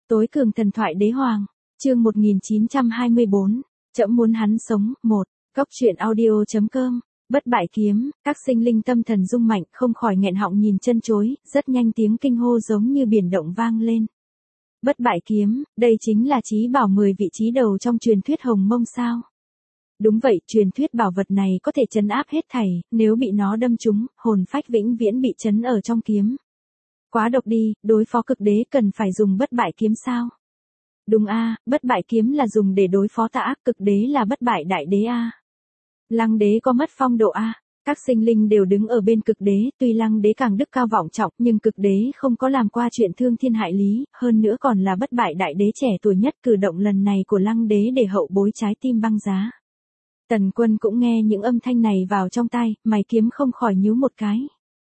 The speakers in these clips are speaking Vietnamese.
Tối cường thần thoại đế hoàng, chương 1924, trẫm muốn hắn sống, 1, Cốc truyện audio.com, bất bại kiếm, các sinh linh tâm thần rung mạnh không khỏi nghẹn họng nhìn chân chối, rất nhanh tiếng kinh hô giống như biển động vang lên. Bất bại kiếm, đây chính là chí bảo 10 vị trí đầu trong truyền thuyết Hồng Mông sao? Đúng vậy, truyền thuyết bảo vật này có thể trấn áp hết thảy, nếu bị nó đâm trúng, hồn phách vĩnh viễn bị trấn ở trong kiếm. Quá độc đi, đối phó cực đế cần phải dùng bất bại kiếm sao? Đúng a, bất bại kiếm là dùng để đối phó tà ác, cực đế là bất bại đại đế a. Lăng đế có mất phong độ a. Các sinh linh đều đứng ở bên cực đế, tuy lăng đế càng đức cao vọng trọng, nhưng cực đế không có làm qua chuyện thương thiên hại lý, hơn nữa còn là bất bại đại đế trẻ tuổi nhất, cử động lần này của lăng đế để hậu bối trái tim băng giá. Tần Quân cũng nghe những âm thanh này vào trong tai, mày kiếm không khỏi nhíu một cái.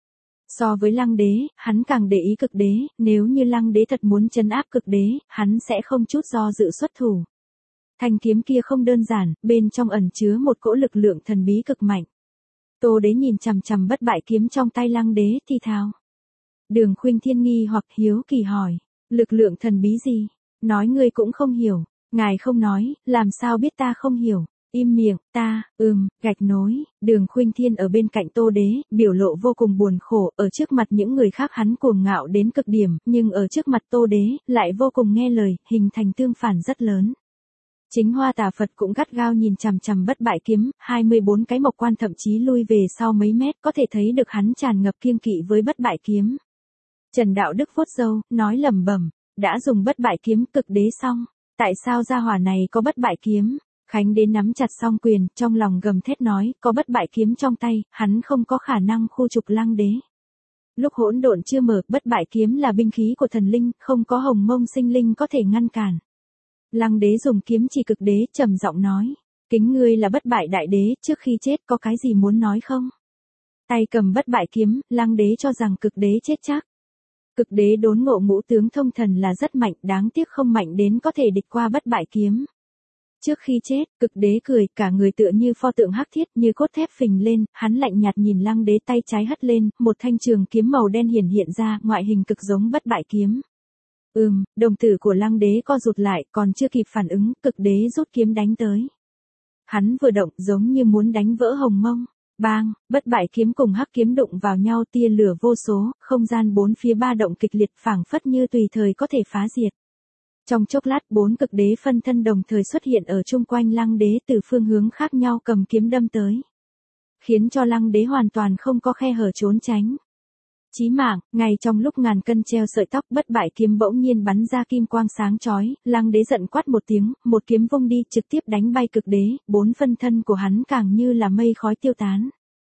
So với lăng đế, hắn càng để ý cực đế, nếu như lăng đế thật muốn trấn áp cực đế, hắn sẽ không chút do dự xuất thủ. Thanh kiếm kia không đơn giản, bên trong ẩn chứa một cỗ lực lượng thần bí cực mạnh. Tô Đế nhìn chằm chằm bất bại kiếm trong tay lăng đế thì thào. Đường Khuynh Thiên nghi hoặc hiếu kỳ hỏi, lực lượng thần bí gì? Nói ngươi cũng không hiểu, ngài không nói, làm sao biết ta không hiểu? Im miệng, ta, gạch nối, Đường Khuynh Thiên ở bên cạnh Tô Đế, biểu lộ vô cùng buồn khổ, ở trước mặt những người khác hắn cuồng ngạo đến cực điểm, nhưng ở trước mặt Tô Đế, lại vô cùng nghe lời, hình thành tương phản rất lớn. Chính Hoa Tà Phật cũng gắt gao nhìn chằm chằm bất bại kiếm, 24 cái mộc quan thậm chí lui về sau mấy mét, có thể thấy được hắn tràn ngập kiêng kỵ với bất bại kiếm. Trần Đạo Đức vuốt râu, nói lẩm bẩm, đã dùng bất bại kiếm cực đế xong, tại sao gia hỏa này có bất bại kiếm? Khánh Đế nắm chặt song quyền, trong lòng gầm thét nói, có bất bại kiếm trong tay, hắn không có khả năng khu trục lăng đế. Lúc hỗn độn chưa mở, bất bại kiếm là binh khí của thần linh, không có Hồng Mông sinh linh có thể ngăn cản. Lăng đế dùng kiếm chỉ cực đế, trầm giọng nói, kính ngươi là bất bại đại đế, trước khi chết có cái gì muốn nói không? Tay cầm bất bại kiếm, lăng đế cho rằng cực đế chết chắc. Cực đế đốn ngộ ngũ tướng thông thần là rất mạnh, đáng tiếc không mạnh đến có thể địch qua bất bại kiếm. Trước khi chết, cực đế cười, cả người tựa như pho tượng hắc thiết, như cốt thép phình lên, hắn lạnh nhạt nhìn lăng đế, tay trái hất lên, một thanh trường kiếm màu đen hiển hiện ra, ngoại hình cực giống bất bại kiếm. Đồng tử của lăng đế co rụt lại, còn chưa kịp phản ứng, cực đế rút kiếm đánh tới. Hắn vừa động, giống như muốn đánh vỡ Hồng Mông. Bang, bất bại kiếm cùng hắc kiếm đụng vào nhau, tia lửa vô số, không gian bốn phía ba động kịch liệt, phảng phất như tùy thời có thể phá diệt. Trong chốc lát, 4 cực đế phân thân đồng thời xuất hiện ở chung quanh lăng đế, từ phương hướng khác nhau cầm kiếm đâm tới. Khiến cho lăng đế hoàn toàn không có khe hở trốn tránh. Chí mạng, ngay trong lúc ngàn cân treo sợi tóc, bất bại kiếm bỗng nhiên bắn ra kim quang sáng chói, lăng đế giận quát một tiếng, một kiếm vung đi, trực tiếp đánh bay cực đế, 4 phân thân của hắn càng như là mây khói tiêu tán.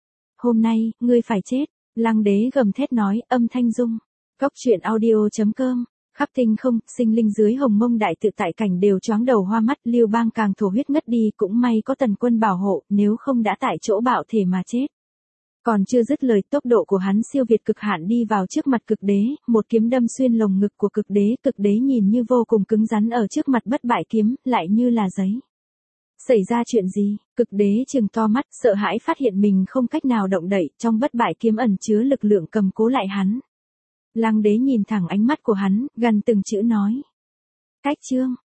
Hôm nay, ngươi phải chết, lăng đế gầm thét nói, âm thanh rung. Cốc truyện audio.com, khắp tinh không, sinh linh dưới Hồng Mông đại tự tại cảnh đều choáng đầu hoa mắt, Lưu Bang càng thổ huyết ngất đi, cũng may có Tần Quân bảo hộ, nếu không đã tại chỗ bạo thể mà chết. Còn chưa dứt lời, tốc độ của hắn siêu việt cực hạn đi vào trước mặt cực đế, một kiếm đâm xuyên lồng ngực của cực đế nhìn như vô cùng cứng rắn ở trước mặt bất bại kiếm, lại như là giấy. Xảy ra chuyện gì? Cực đế trừng to mắt, sợ hãi phát hiện mình không cách nào động đậy, trong bất bại kiếm ẩn chứa lực lượng cầm cố lại hắn. Lăng đế nhìn thẳng ánh mắt của hắn, gần từng chữ nói. Cách chương,